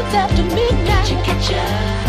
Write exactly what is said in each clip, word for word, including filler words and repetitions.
it's after midnight. You get ya.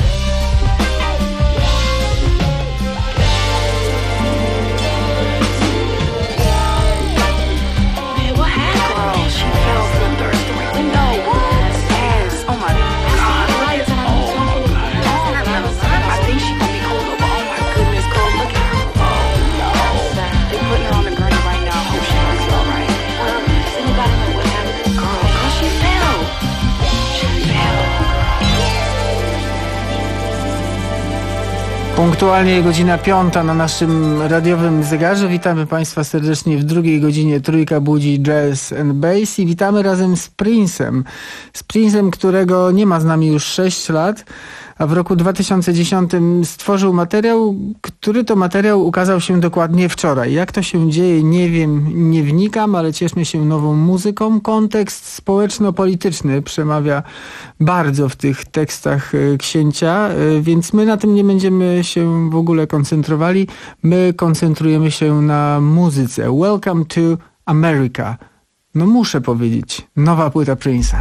Punktualnie godzina piąta na naszym radiowym zegarze. Witamy Państwa serdecznie w drugiej godzinie Trójka budzi Jazz and Bass i witamy razem z Prince'em. Z Prince'em, którego nie ma z nami już sześć lat, a w roku dwa tysiące dziesiątym stworzył materiał, który to materiał ukazał się dokładnie wczoraj. Jak to się dzieje, nie wiem, nie wnikam, ale cieszmy się nową muzyką. Kontekst społeczno-polityczny przemawia bardzo w tych tekstach księcia, więc my na tym nie będziemy się w ogóle koncentrowali. My koncentrujemy się na muzyce. Welcome to America. No muszę powiedzieć, nowa płyta Prince'a.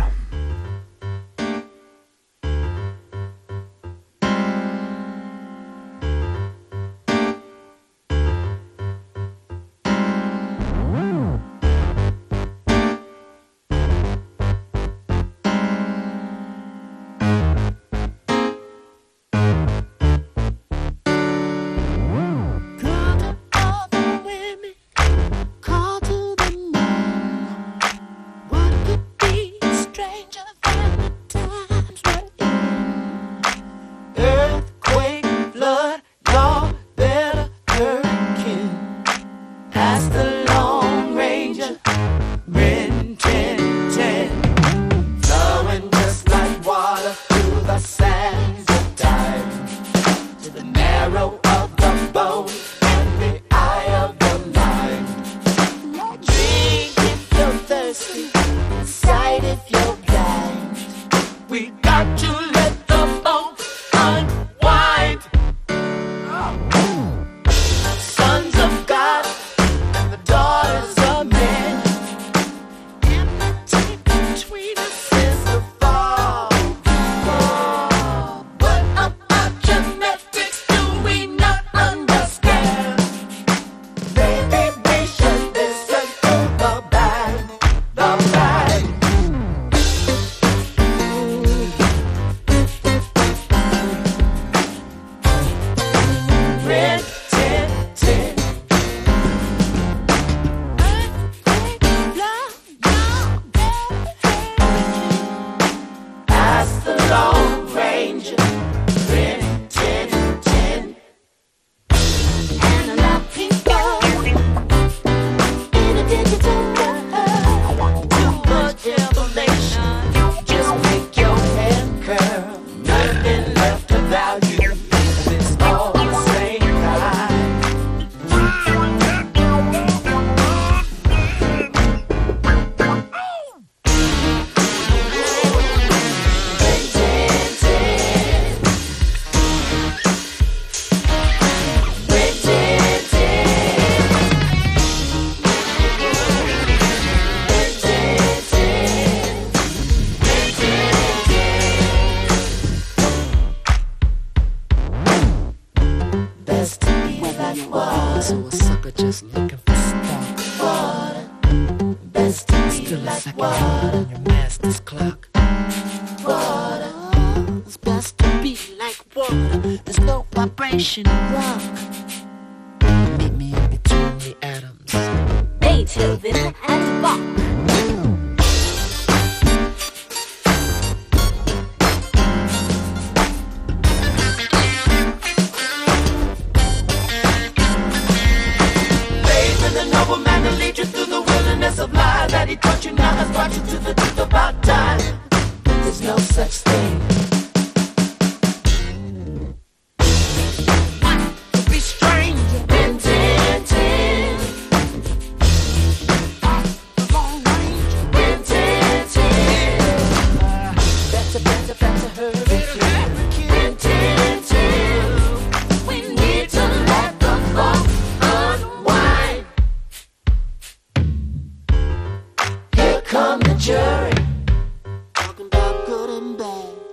Come the jury, talking about good and bad.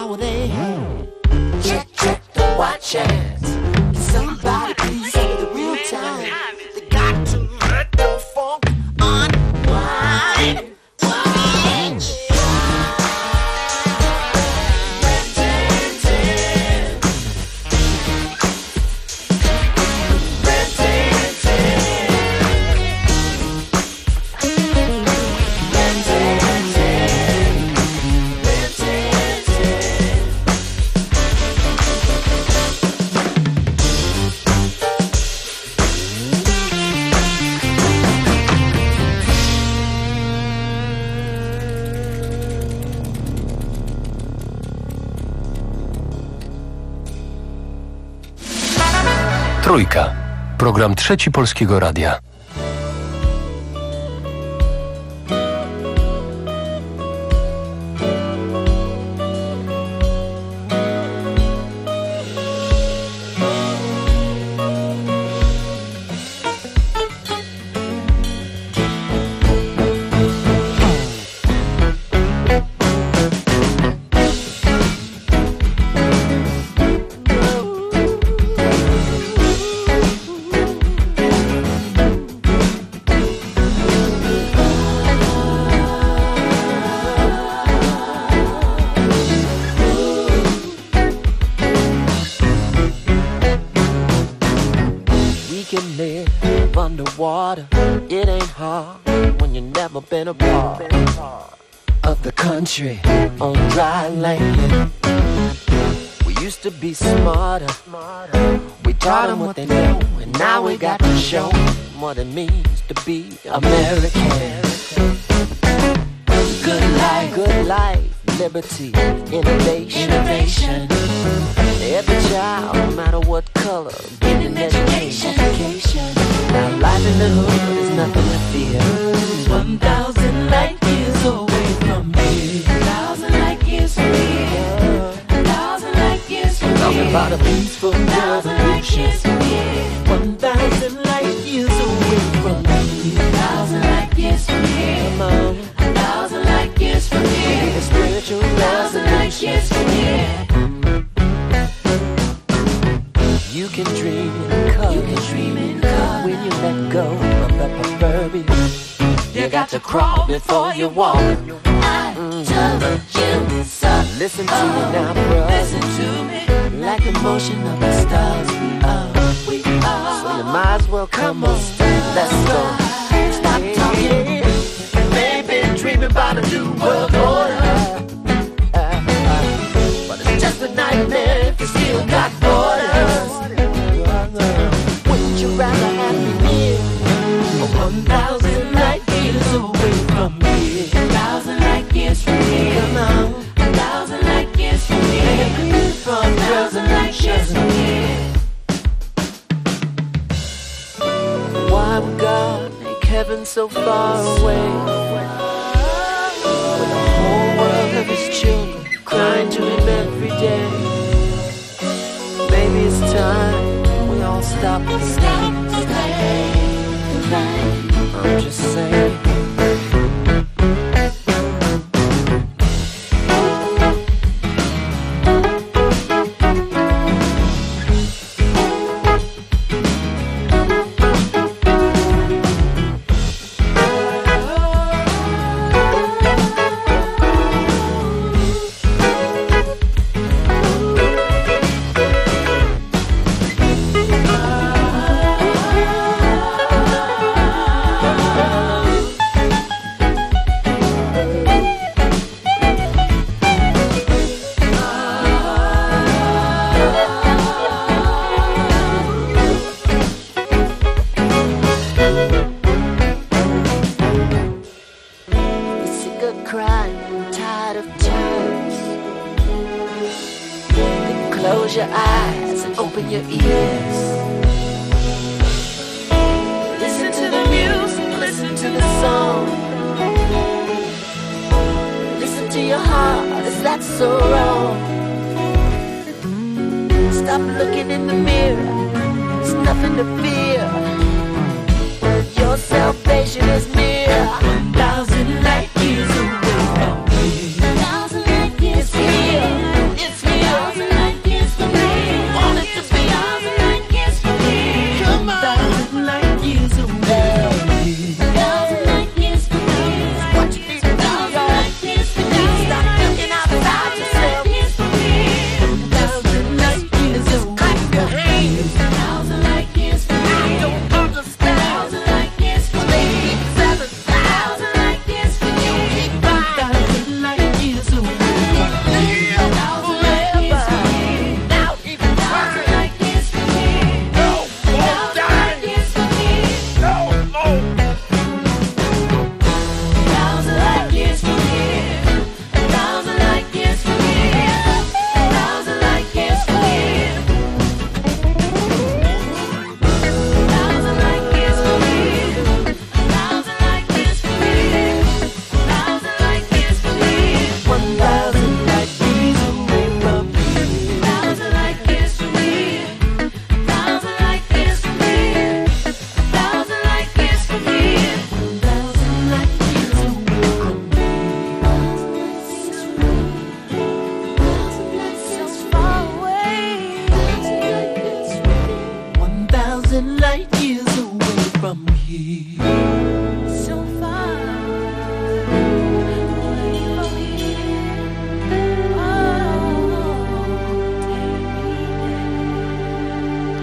were they? Check, check the watches. Somebody please say the real time. They got to let the funk unwind. Trójka. Program Trzeci Polskiego Radia. Underwater, it ain't hard when you never been a part of the country on dry land. We used to be smarter, we taught them what they know, and now we got to show them what it means to be American. Good life, good life, liberty, innovation, innovation. Every child, no matter what color, get an education. education. Now life in the hood is nothing to fear. One thousand light years away from here. Thousand light years from here. Thousand light years from here. Talking about a peaceful revolution. One thousand light years away from here. Thousand light years from here. Come on. A thousand light years from here. A spiritual thousand light years from here. You can dream in color. You can dream in color. When you let go of the proverbial, you got to crawl before you walk. I mm. told you so. Listen to oh, me now, bro. Listen to me. Like the motion of the stars, we are. We are. So you might as well come on. Let's go. Stop talking. Maybe dreaming about a new world order. Uh, uh, but it's just a nightmare if you still got borders. Wouldn't you rather have me near? One thousand light years away from here. Thousand light years from here. Come on. A thousand light years from here. From thousand light years from here. Why would God make heaven so far away? When the whole world of His children crying to Him every day. Maybe it's time we all stop and stop. I'm just saying. It's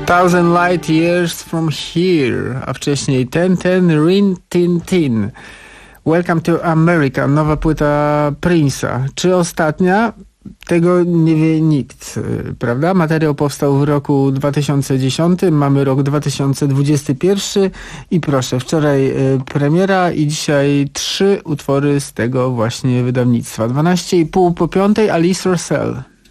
Thousand Light Years From Here, a wcześniej Ten Ten Rin Tin Tin. Welcome to America, nowa płyta Prince'a. Czy ostatnia? Tego nie wie nikt, prawda? Materiał powstał w roku dwa tysiące dziesiątym, mamy rok dwa tysiące dwudziesty pierwszy i proszę, wczoraj premiera i dzisiaj trzy utwory z tego właśnie wydawnictwa. dwanaście i pół po piątej, Alice Russell.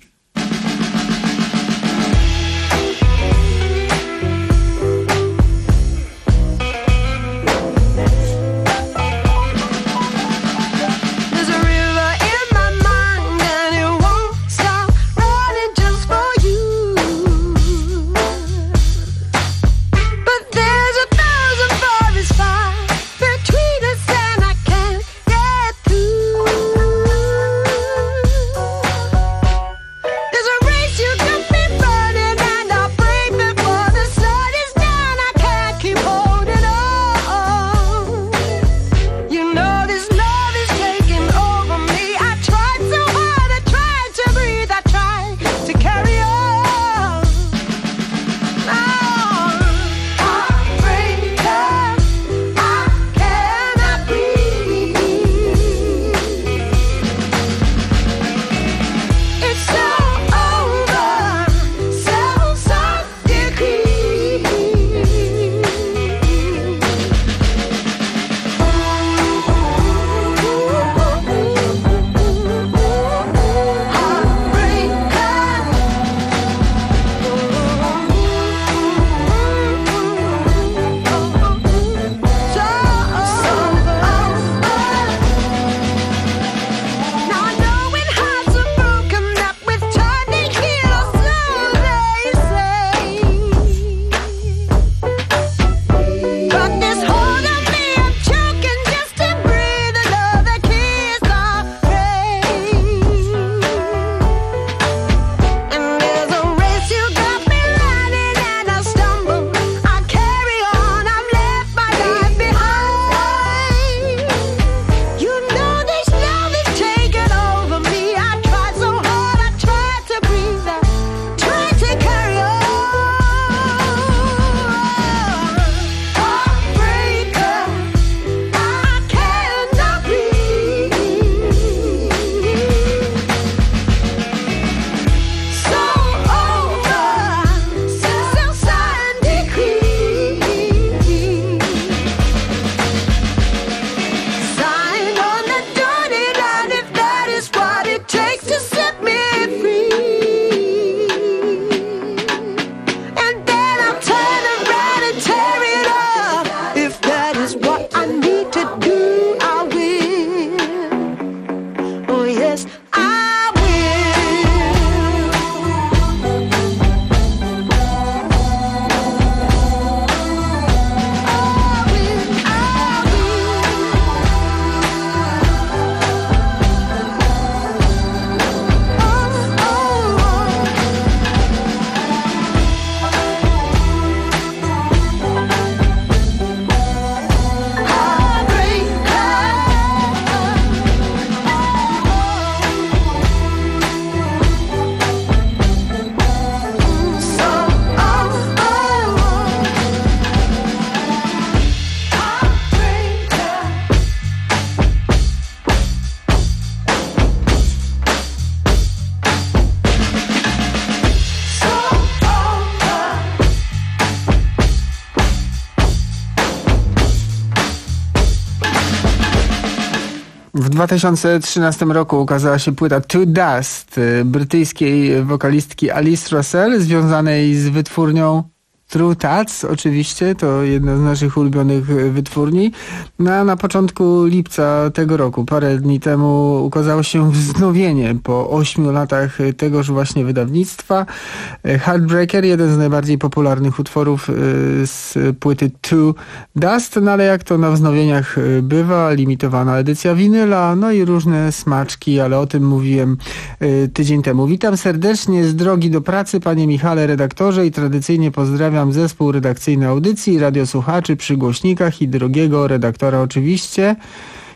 W dwa tysiące trzynastym roku ukazała się płyta To Dust brytyjskiej wokalistki Alice Russell, związanej z wytwórnią True Tats, oczywiście, to jedna z naszych ulubionych wytwórni. No, a na początku lipca tego roku, parę dni temu, ukazało się wznowienie po ośmiu latach tegoż właśnie wydawnictwa. Heartbreaker, jeden z najbardziej popularnych utworów z płyty To Dust, no ale jak to na wznowieniach bywa, limitowana edycja winyla, no i różne smaczki, ale o tym mówiłem tydzień temu. Witam serdecznie z drogi do pracy, panie Michale, redaktorze, i tradycyjnie pozdrawiam zespół redakcyjny audycji, radiosłuchaczy przy głośnikach i drogiego redaktora oczywiście.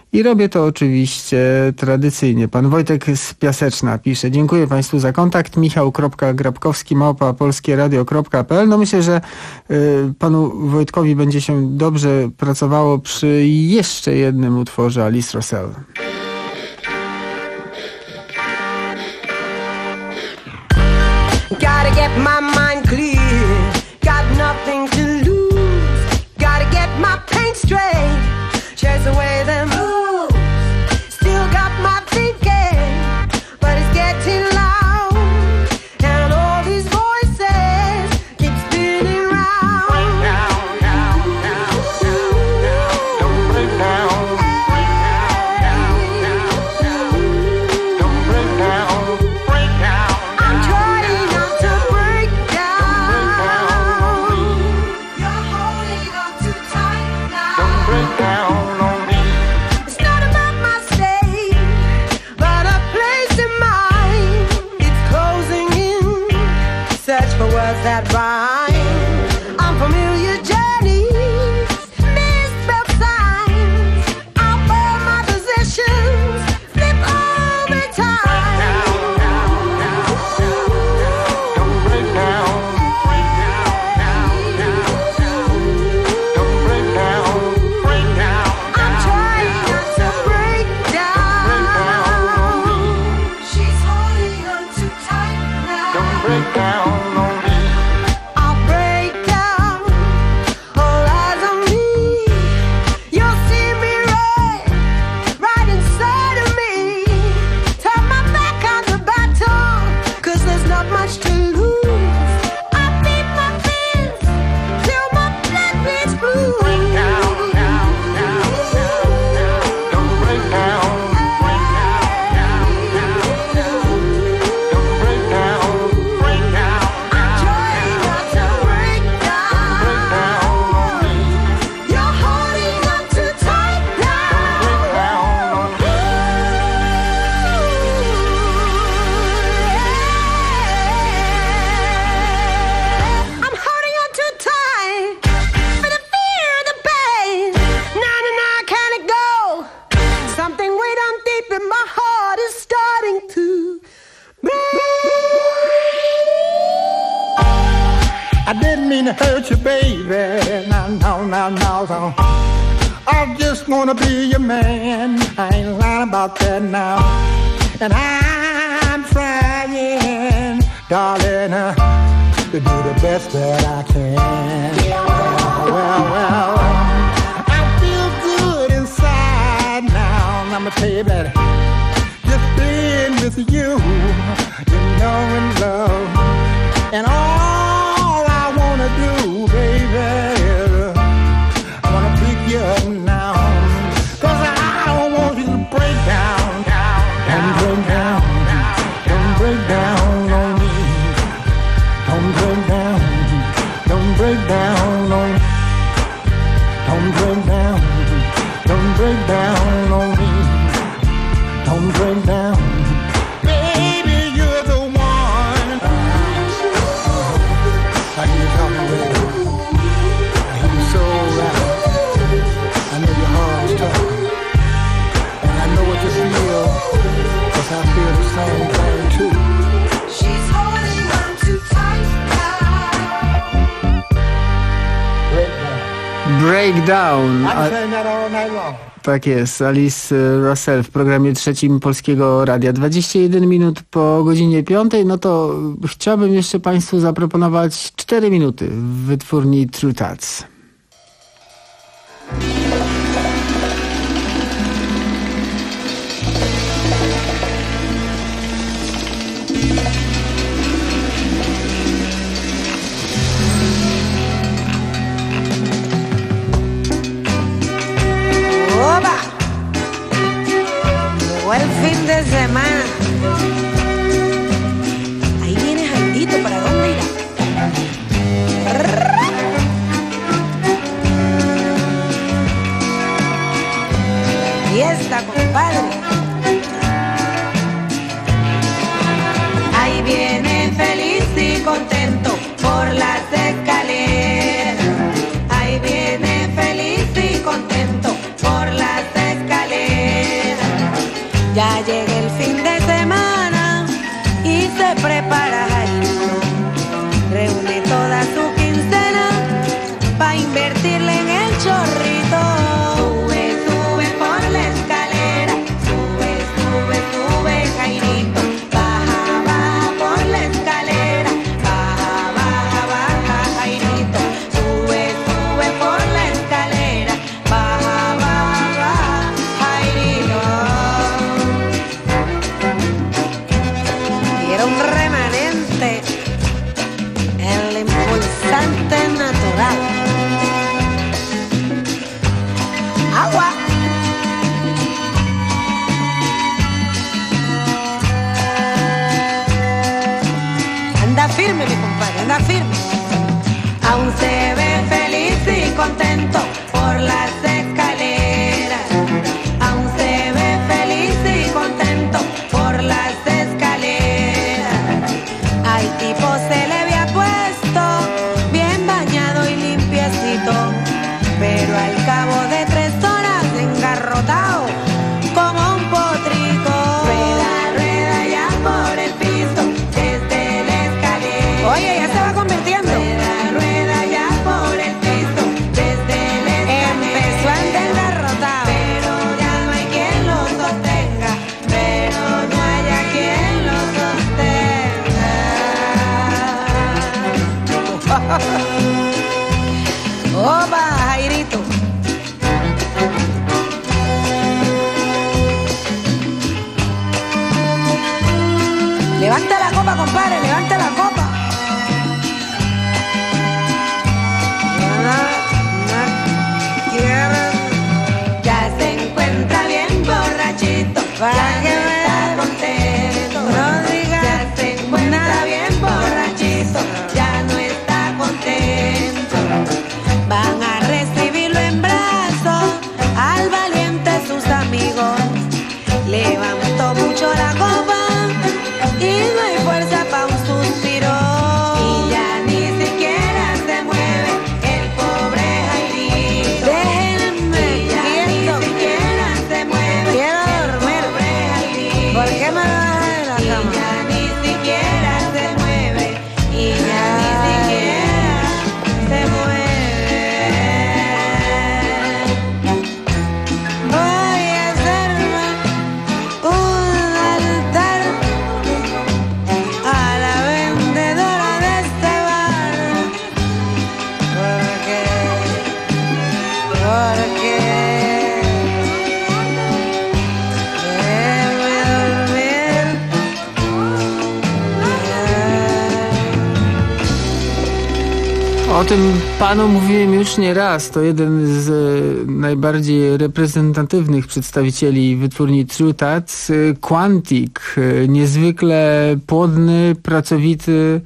I robię to oczywiście tradycyjnie. Pan Wojtek z Piaseczna pisze: dziękuję Państwu za kontakt. Michał kropka grabkowski małpa polskieradio kropka p l. No myślę, że y, panu Wojtkowi będzie się dobrze pracowało przy jeszcze jednym utworze Alice Russell. Gotta get my mind clear, got nothing to lose. Gotta get my paint straight, chase away them blues. Still got my thinking, but it's getting loud, and all these voices keep spinning round. Break down, down, down, down, don't break down. Don't break down, break down. I'm trying not to break down. You're holding on too tight now. Don't break down on me. It's not about my state, but a place in mind. It's closing in, search for words that rhyme. Unfamiliar journeys, misspelled signs. I'll burn my possessions, flip over time. Don't break down, break down, don't break down, break down. I'm trying not to break down. She's holding on too tight now. Don't break down on me. I'll break down, all eyes on me. You'll see me right, right inside of me. Turn my back on the battle, 'cause there's not much to lose. I beat my fears till my blood bleeds blue. Break down, down, down, down, down. Don't break down, break down, down, down, down. Don't break down, break down. I'm trying not to break down. Break down on me. You're holding on too tight now. Break down on me. I'm holding on too tight for the fear of the pain. Now, now, now, can it go? Something way down deep in my heart is starting to break. I didn't mean to hurt you, baby. No, no, no, no, no. I just wanna be your man. I ain't lying about that now. And I'm trying, darling, uh, to do the best that I can. Well, well, well, I feel good inside now. And I'ma tell you that just being with you, you know, in love, and all I wanna do, baby, is I wanna pick you up now, 'cause I don't want you to break down, down, don't break down, don't break down on me, don't break down, don't break down on me, don't break down, don't break down on me, don't break down, baby, you're the one. I hear you talking, baby. I hear you so right. I know your heart's talking, and I know what you feel, 'cause I feel the same thing too. She's holding on too tight now. Breakdown. I'm A, saying that all night long. tak jest, Alice Russell w programie trzecim Polskiego Radia. dwadzieścia jeden minut po godzinie piątej. No to chciałbym jeszcze Państwu zaproponować cztery minuty w wytwórni True Tats. ¡Oba! Llegó el fin de semana. Ahí viene Jaimito, ¿para dónde irá? Fiesta, compadre. Ahí viene feliz y contento por las escaleras. Ahí viene feliz y contento por las escaleras. pajarito reúne toda su quincena pa' invertirle en el chorrito. Sube, sube por la escalera, sube, sube, sube, Jairito. Baja, baja por la escalera, baja, baja, baja, Jairito. Sube, sube por la escalera, baja, baja, baja, Jairito. Y era un remanente, el impulsante natural. Agua. Anda firme, mi compadre, anda firme. Aún se ve feliz y contento por las escaleras. Aún se ve feliz y contento por las escaleras. Al tipo se le había puesto bien bañado y limpiecito, pero al cabo de tres horas engarrotado como un potrico. Rueda, rueda ya por el piso desde la escalera. Oye, ya se va convirtiendo. Rueda, rueda ya por el piso desde la escalera. Empezó a andar engarrotado, pero ya no hay quien lo sostenga, pero no haya quien lo sostenga. Opa, Jairito. Levanta la copa, compadre, levanta la copa. Ya se encuentra bien borrachito, ya que está contento. No digas, ya se encuentra bien borrachito, ya no está contento. Van a recibirlo en brazos al valiente sus amigos. Levantó mucho la copa y no hay fuerza pa' un suspiro. Y ya ni siquiera se mueve el pobre Jairito. Déjenme y ya quieto, ni siquiera se mueve. Quiero dormir. El pobre Jairito. ¿Por qué me bajas de la cama? Y ya ni siquiera se mueve. Y ya ni siquiera se mueve. Voy a hacerme un altar a la vendedora de este bar, porque, porque déjeme dormir. O tym panu mówiłem już nie raz. To jeden z e, najbardziej reprezentatywnych przedstawicieli wytwórni True Tats. E, Quantic, e, niezwykle płodny, pracowity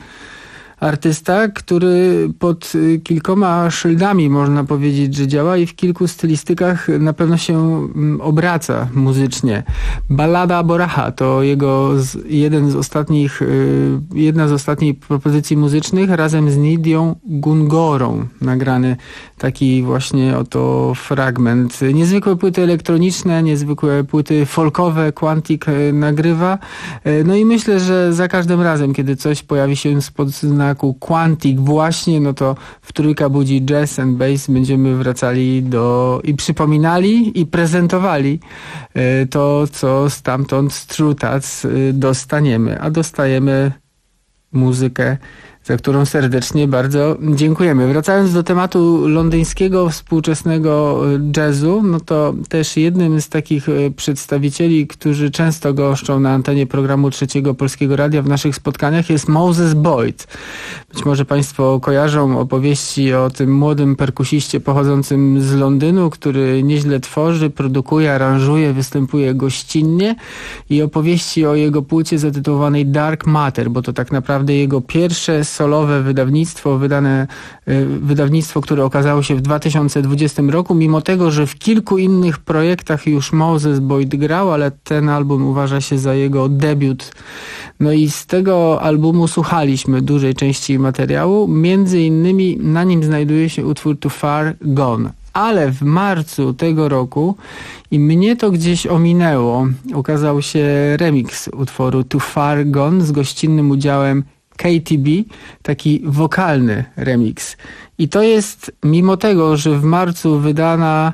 artysta, który pod e, kilkoma szyldami można powiedzieć, że działa i w kilku stylistykach na pewno się m, obraca muzycznie. Ballada Boraha to jego z, jeden z ostatnich, e, jedna z ostatnich propozycji muzycznych razem z Nidią Gungorą nagrany taki właśnie oto fragment. Niezwykłe płyty elektroniczne, niezwykłe płyty folkowe Quantic e, nagrywa. E, no i myślę, że za każdym razem, kiedy coś pojawi się spod znaku Quantic właśnie, no to w Trójka Budzi Jazz and Bass będziemy wracali do i przypominali i prezentowali e, to, co stamtąd z True Tats e, dostaniemy. A dostajemy muzykę, za którą serdecznie bardzo dziękujemy. Wracając do tematu londyńskiego współczesnego jazzu, no to też jednym z takich przedstawicieli, którzy często goszczą na antenie programu Trzeciego Polskiego Radia w naszych spotkaniach jest Moses Boyd. Być może Państwo kojarzą opowieści o tym młodym perkusiście pochodzącym z Londynu, który nieźle tworzy, produkuje, aranżuje, występuje gościnnie i opowieści o jego płycie zatytułowanej Dark Matter, bo to tak naprawdę jego pierwsze solowe wydawnictwo, wydane, wydawnictwo, które okazało się w dwa tysiące dwudziestym roku, mimo tego, że w kilku innych projektach już Moses Boyd grał, ale ten album uważa się za jego debiut. No i z tego albumu słuchaliśmy dużej części materiału, między innymi na nim znajduje się utwór Too Far Gone. Ale w marcu tego roku, i mnie to gdzieś ominęło, ukazał się remix utworu Too Far Gone z gościnnym udziałem Katy B, taki wokalny remix. I to jest mimo tego, że w marcu wydana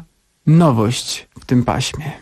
nowość w tym paśmie.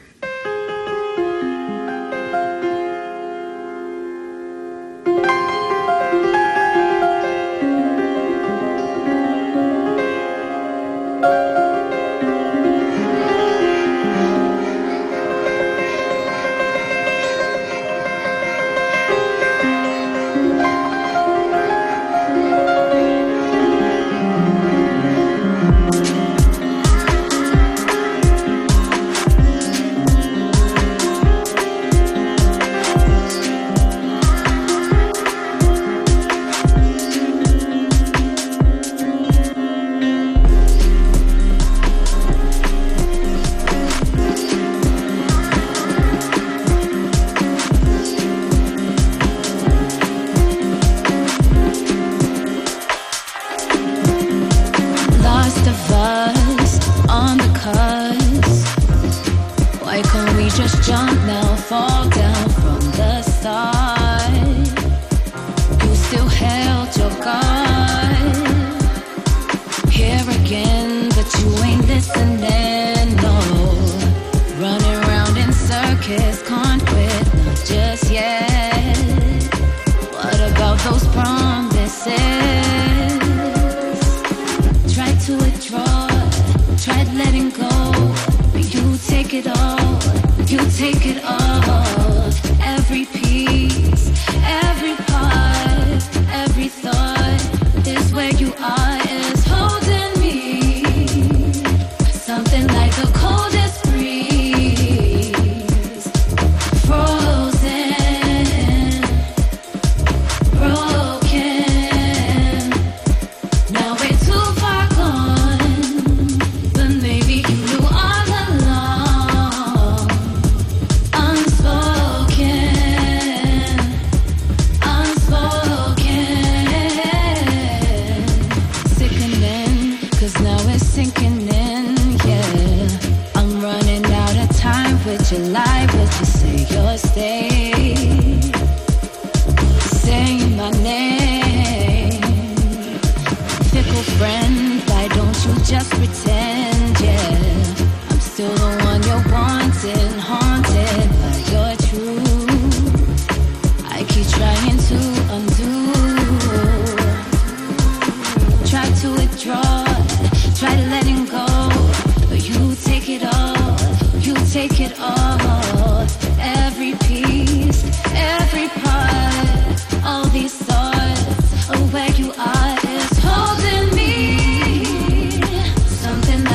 Where you are is holding me. Something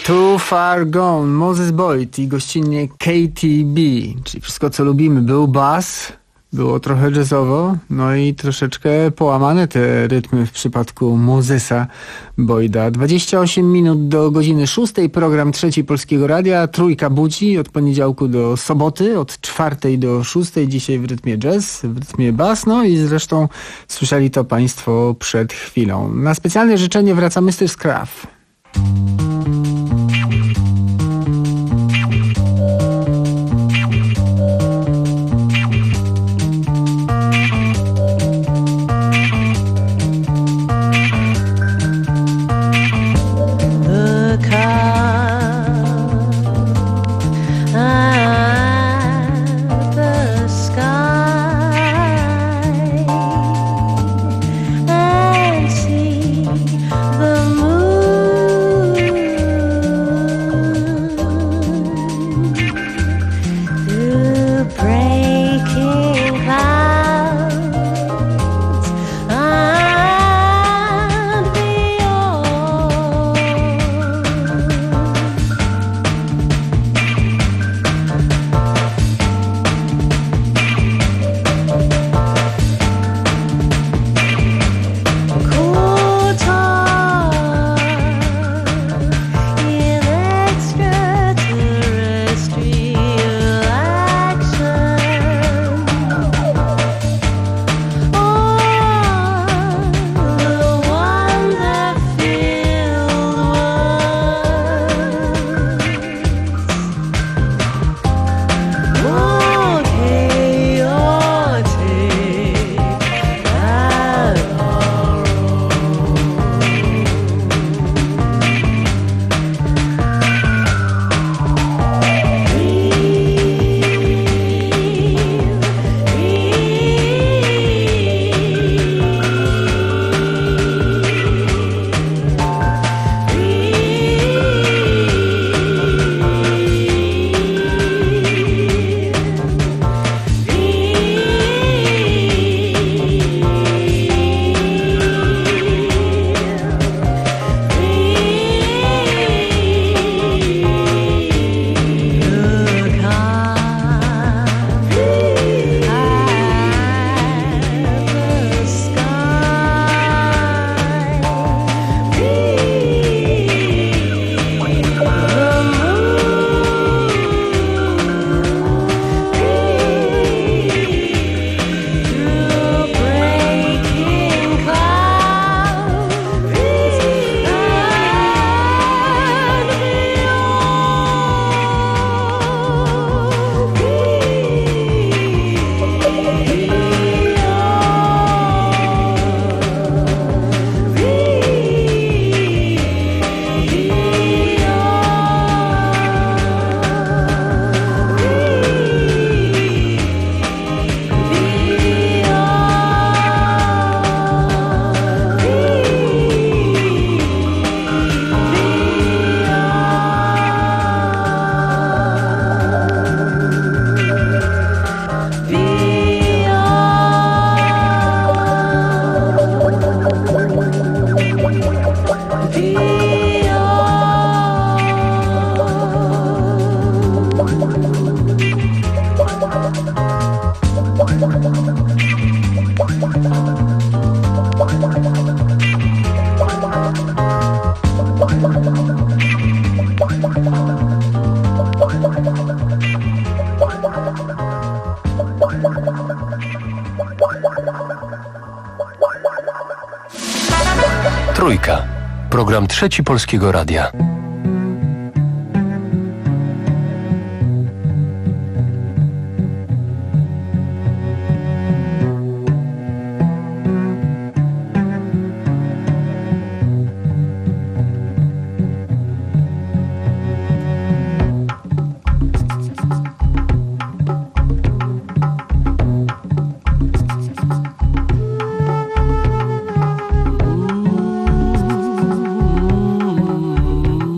Too Far Gone, Moses Boyd i gościnnie K T B, czyli wszystko co lubimy. Był bas, było trochę jazzowo, no i troszeczkę połamane te rytmy w przypadku Mosesa Boyda. dwadzieścia osiem minut do godziny szóstej, program Trzeci Polskiego Radia, Trójka budzi od poniedziałku do soboty, od czwartej do szóstej, dzisiaj w rytmie jazz, w rytmie bass, no i zresztą słyszeli to Państwo przed chwilą. Na specjalne życzenie wraca mister Scruff. Trójka. Program Trzeci Polskiego Radia. Ooh.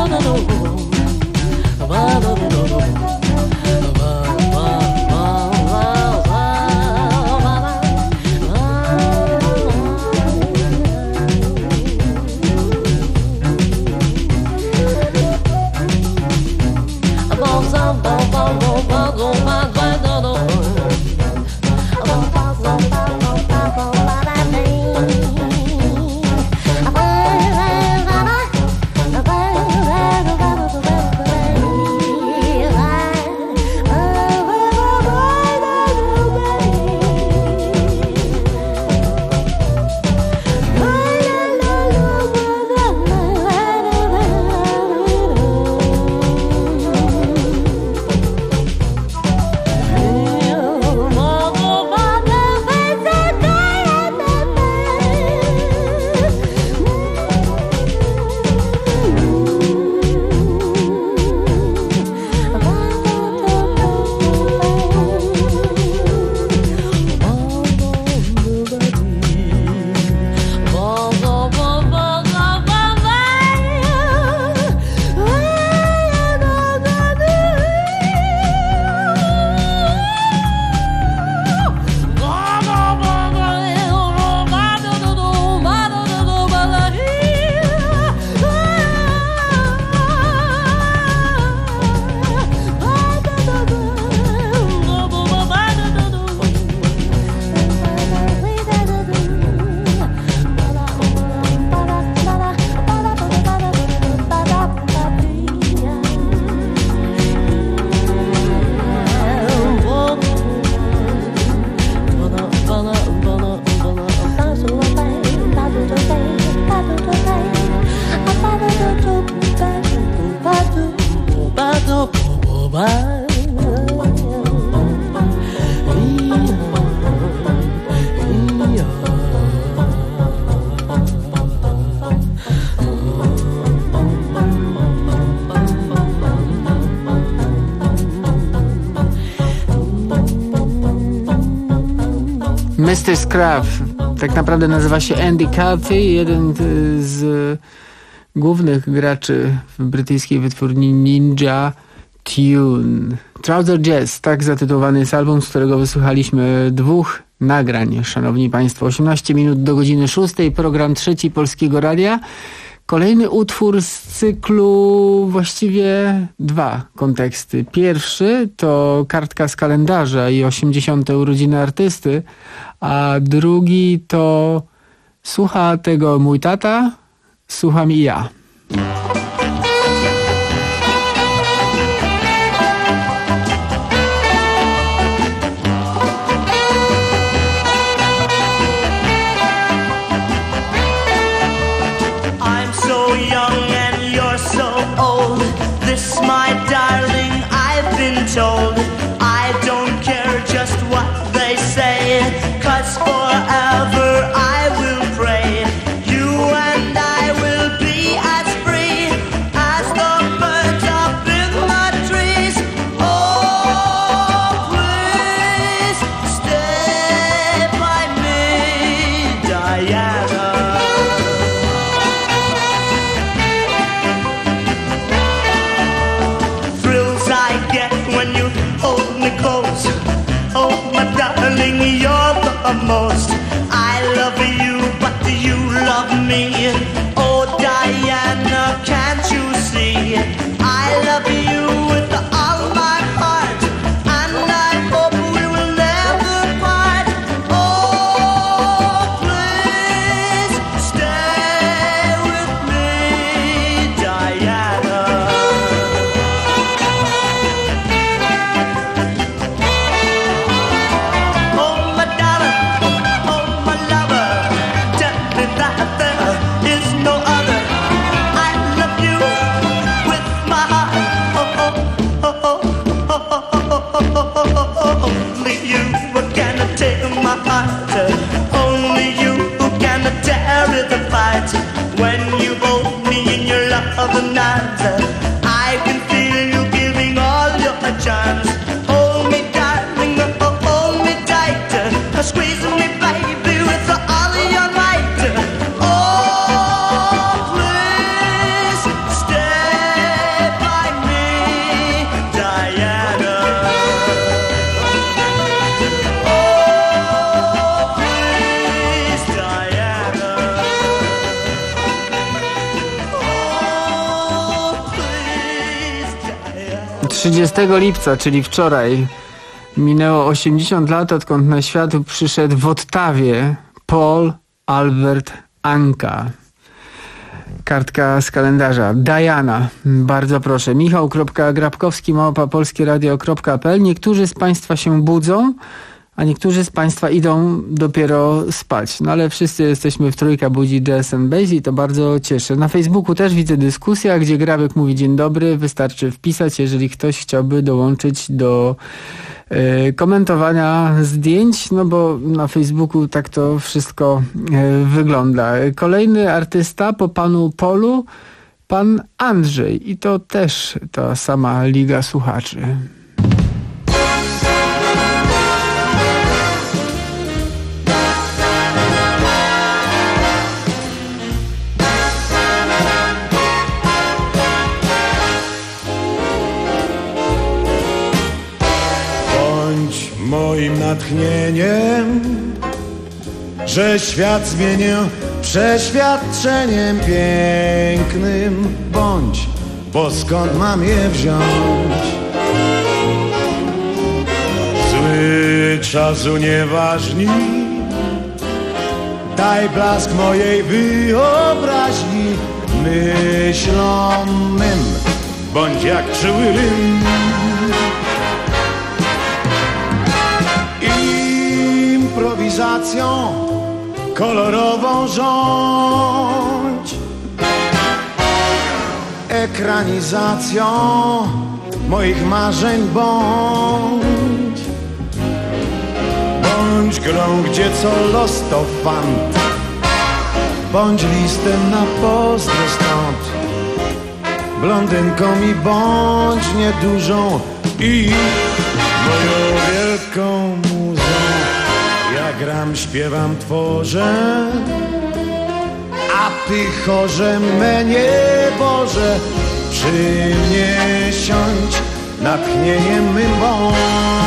mister Scruff, tak naprawdę nazywa się Andy Carthy, jeden z głównych graczy w brytyjskiej wytwórni Ninja Tune. Trouser Jazz, tak zatytułowany jest album, z którego wysłuchaliśmy dwóch nagrań. Szanowni Państwo, osiemnaście minut do godziny szóstej, program Trzeci Polskiego Radia. Kolejny utwór z cyklu, właściwie dwa konteksty. Pierwszy to kartka z kalendarza i osiemdziesiąte urodziny artysty, a drugi to słucha tego mój tata, słucham i ja. My darling, I've been told I don't care just what they say, 'cause forever I will pray. You and I will be as free as the birds up in the trees. Oh, please stay by me, Diana. You're the most. I love you, but you love me. Oh, Diana, can't you see? I love you with all my heart, and I hope we will never part. Oh, please stay with me, Diana. When you hold me in your loving arms, I can feel you giving all your charms. Hold me, darling, oh, hold me tight, squeeze me, baby, with all of your might. Oh, please stay trzydziestego lipca, czyli wczoraj, minęło osiemdziesiąt lat, odkąd na świat przyszedł w Ottawie Paul Albert Anka. Kartka z kalendarza. Diana, bardzo proszę. Michał.grabkowski małpa polskieradio kropka p l. Niektórzy z Państwa się budzą, a niektórzy z Państwa idą dopiero spać. No ale wszyscy jesteśmy w Trójka Budzi Jazz and Bass i to bardzo cieszy. Na Facebooku też widzę dyskusja, gdzie Grabek mówi dzień dobry. Wystarczy wpisać, jeżeli ktoś chciałby dołączyć do y, komentowania zdjęć, no bo na Facebooku tak to wszystko y, wygląda. Kolejny artysta po panu Polu, pan Andrzej i to też ta sama liga słuchaczy. Moim natchnieniem, że świat zmienię przeświadczeniem pięknym. Bądź, bo skąd mam je wziąć? Zły czas unieważni, daj blask mojej wyobraźni. Myślom mym, bądź jak czuły rym. Improwizacją kolorową rządź, ekranizacją moich marzeń bądź. Bądź grą, gdzie co los to fant, bądź listem na pozdro stąd. Blondynką mi bądź niedużą i moją wielką muzą. Ja gram, śpiewam, tworzę, a ty chorze me nieboże. Przy mnie siądź, natchnieniem mym bądź.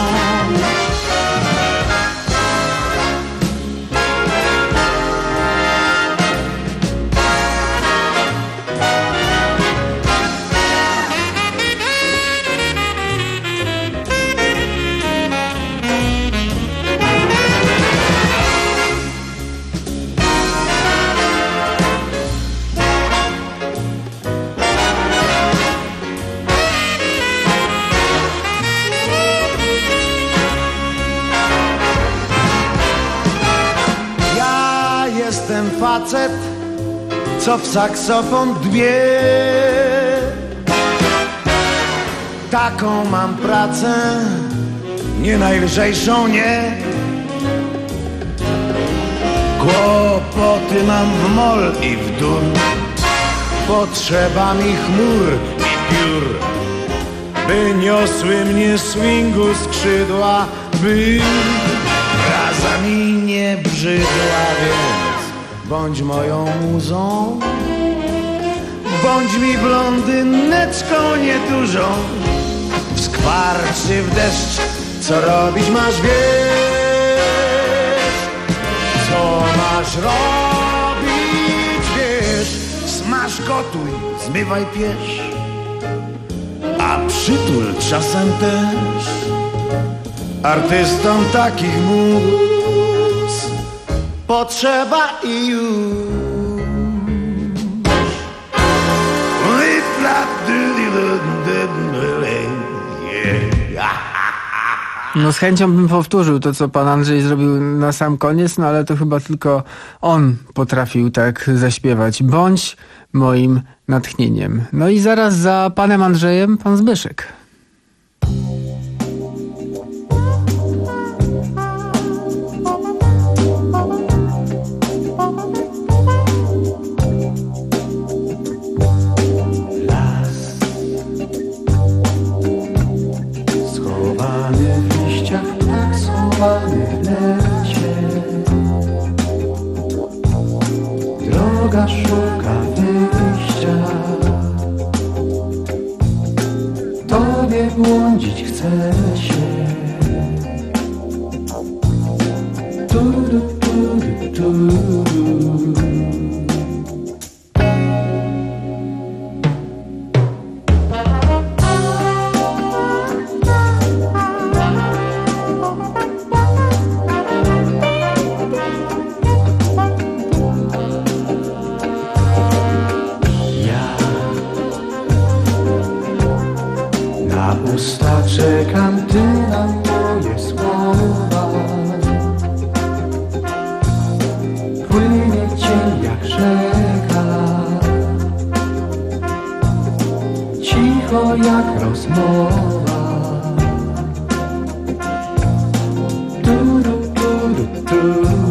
Facet, co w saksofon dbie. Taką mam pracę, nie najlżejszą, nie. Kłopoty mam w mol i w dur. Potrzeba mi chmur i piór, by niosły mnie swingu skrzydła, by praza mi nie brzydła, więc bądź moją muzą, bądź mi blondyneczką niedużą. W skwarczy, w deszcz, co robić masz, wiesz. Co masz robić, wiesz. Smaż, gotuj, zmywaj, piesz, a przytul czasem też. Artystom takich mus potrzeba i już. No z chęcią bym powtórzył to, co pan Andrzej zrobił na sam koniec, no ale to chyba tylko on potrafił tak zaśpiewać. Bądź moim natchnieniem. No i zaraz za panem Andrzejem pan Zbyszek. Droga szuka wyjścia, Tobie błądzić chce się. Turu, turu, turu. usta czekam, ty na moje słowa. Płynie cień jak rzeka, cicho jak rozmowa. Du, du, du, du, du, du.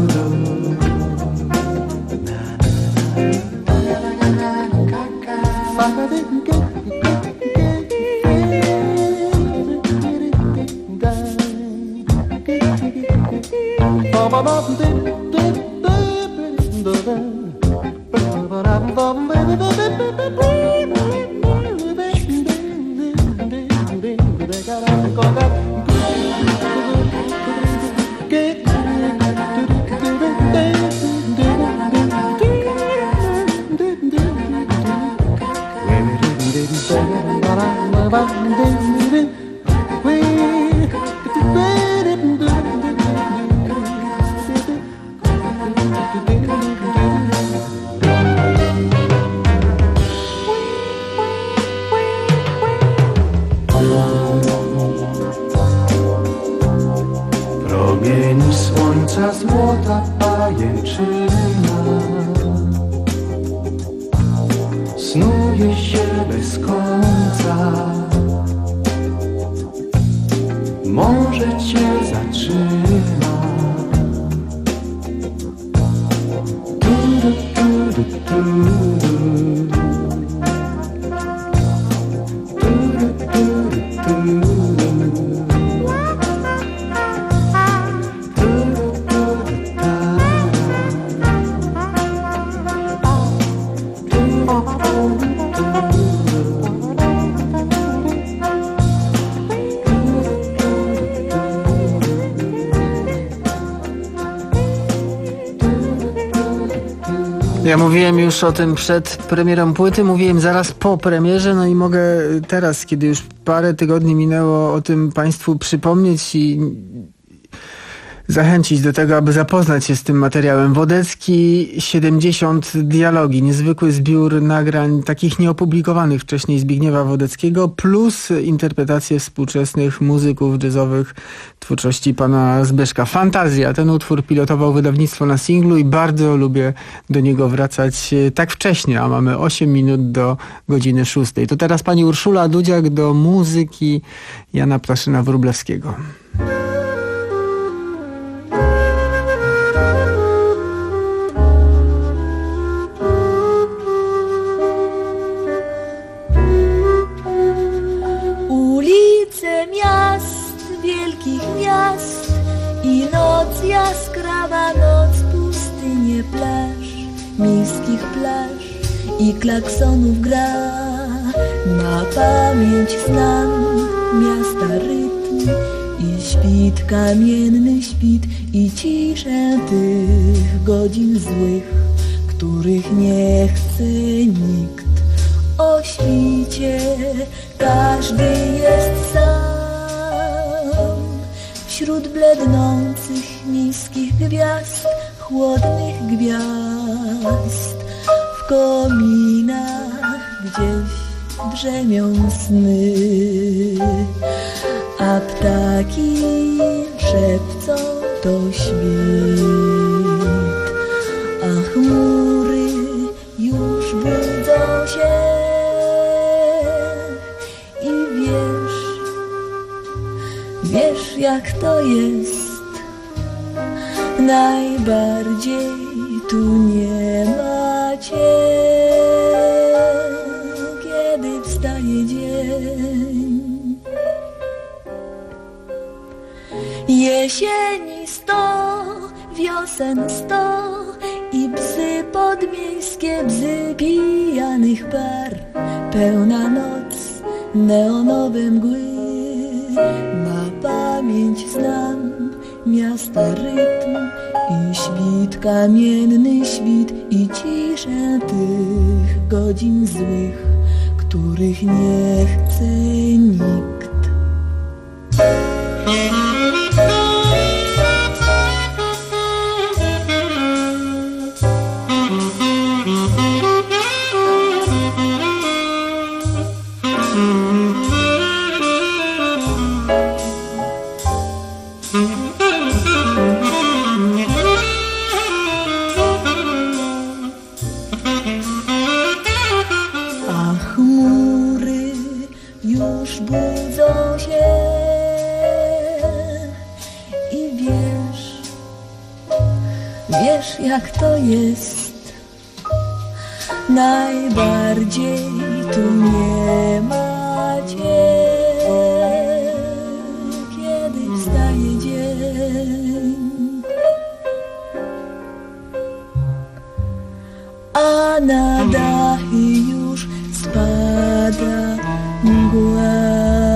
Promieni słońca złota pajęczyna snuje się bez końca. Może cię zatrzyma. Du, du, du, du, du, du. Du, du, du, du, du. Ja mówiłem już o tym przed premierą płyty, mówiłem zaraz po premierze, no i mogę teraz, kiedy już parę tygodni minęło, o tym Państwu przypomnieć i zachęcić do tego, aby zapoznać się z tym materiałem. Wodecki siedemdziesiąt dialogi, niezwykły zbiór nagrań takich nieopublikowanych wcześniej Zbigniewa Wodeckiego, plus interpretacje współczesnych muzyków jazzowych twórczości pana Zbyszka. Fantazja. Ten utwór pilotował wydawnictwo na singlu i bardzo lubię do niego wracać tak wcześnie, a mamy osiem minut do godziny szóstej. To teraz pani Urszula Dudziak do muzyki Jana Ptaszyna-Wróblewskiego. Wielkich miast i noc jaskrawa, noc pustynie plaż, miejskich plaż i klaksonów gra. Na pamięć znam miasta rytm i świt, kamienny świt i ciszę tych godzin złych, których nie chce nikt. O świcie każdy jest sam. Wśród blednących niskich gwiazd, chłodnych gwiazd, w kominach gdzieś drzemią sny, a ptaki szepcą to świt, a chmury już budzą się i wiesz, Wiesz, jak to jest, najbardziej tu nie ma cię, kiedy wstaje dzień. Jesieni sto, wiosen sto i psy podmiejskie, bzy pijanych par, pełna noc, neonowe mgły. Na pamięć znam miasta rytm i świt, kamienny świt i ciszę tych godzin złych, których nie chce nikt. już budzą się i wiesz, wiesz jak to jest. Najbardziej tu nie ma cię, kiedy wstaje dzień, a na dachy już spada mgła.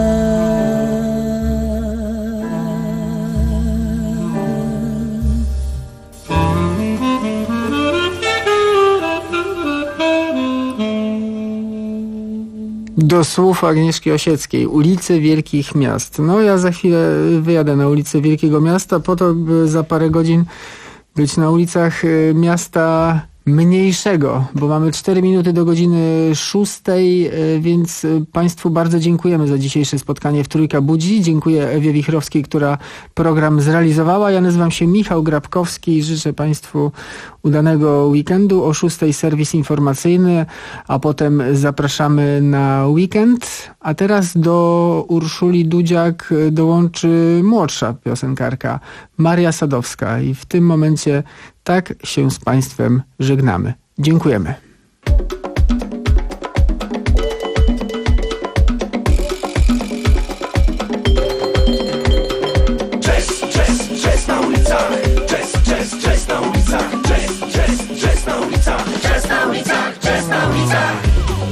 Do słów Agnieszki Osieckiej, ulice wielkich miast. No ja za chwilę wyjadę na ulicę Wielkiego Miasta po to, by za parę godzin być na ulicach miasta mniejszego, bo mamy cztery minuty do godziny szóstej, więc Państwu bardzo dziękujemy za dzisiejsze spotkanie w Trójka Budzi. Dziękuję Ewie Wichrowskiej, która program zrealizowała. Ja nazywam się Michał Grabkowski i życzę Państwu udanego weekendu. O szóstej serwis informacyjny, a potem zapraszamy na weekend. A teraz do Urszuli Dudziak dołączy młodsza piosenkarka, Maria Sadowska. I w tym momencie tak się z Państwem żegnamy. Dziękujemy. Jazz, jazz, jazz na ulicach. Jazz, jazz, jazz na ulicach. Jazz, jazz, jazz na ulicach. Jazz na ulicach, jazz na ulicach.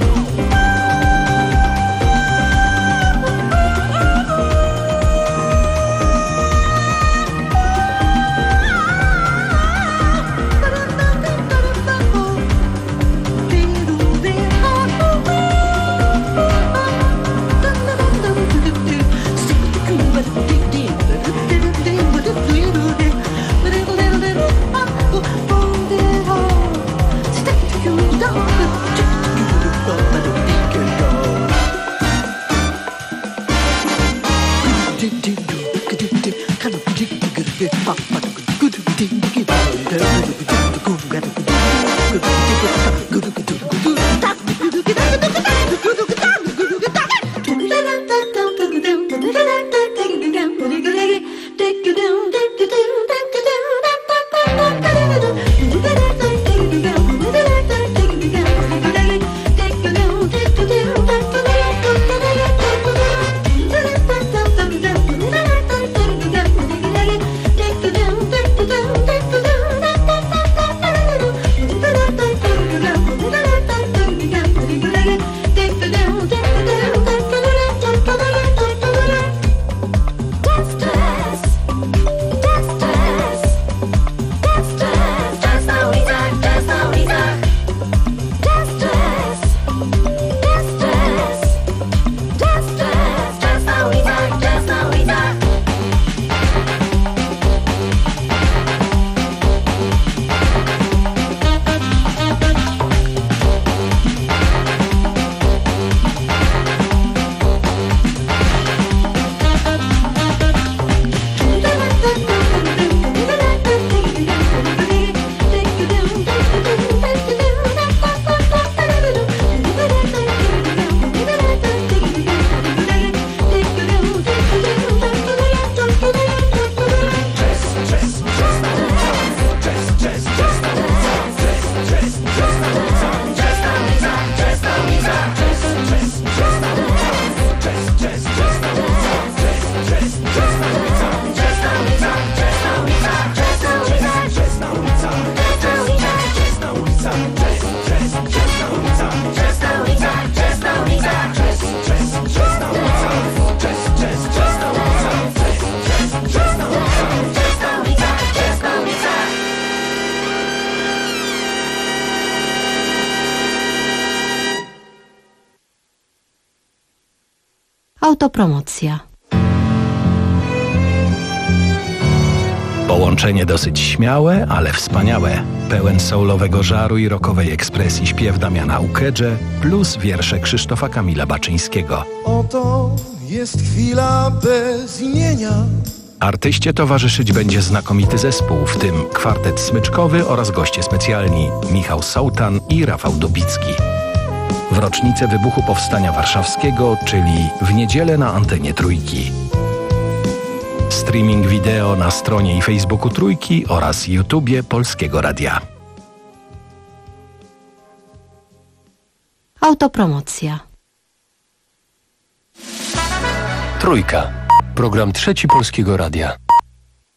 Autopromocja. Połączenie dosyć śmiałe, ale wspaniałe. Pełen soulowego żaru i rockowej ekspresji śpiew Damiana Ukedże plus wiersze Krzysztofa Kamila Baczyńskiego. Oto jest chwila bez imienia. Artyście towarzyszyć będzie znakomity zespół, w tym kwartet smyczkowy oraz goście specjalni Michał Sołtan i Rafał Dubicki. w rocznicę wybuchu Powstania Warszawskiego, czyli w niedzielę na antenie Trójki. Streaming wideo na stronie i Facebooku Trójki oraz YouTubie Polskiego Radia. Autopromocja. Trójka. Program Trzeci Polskiego Radia.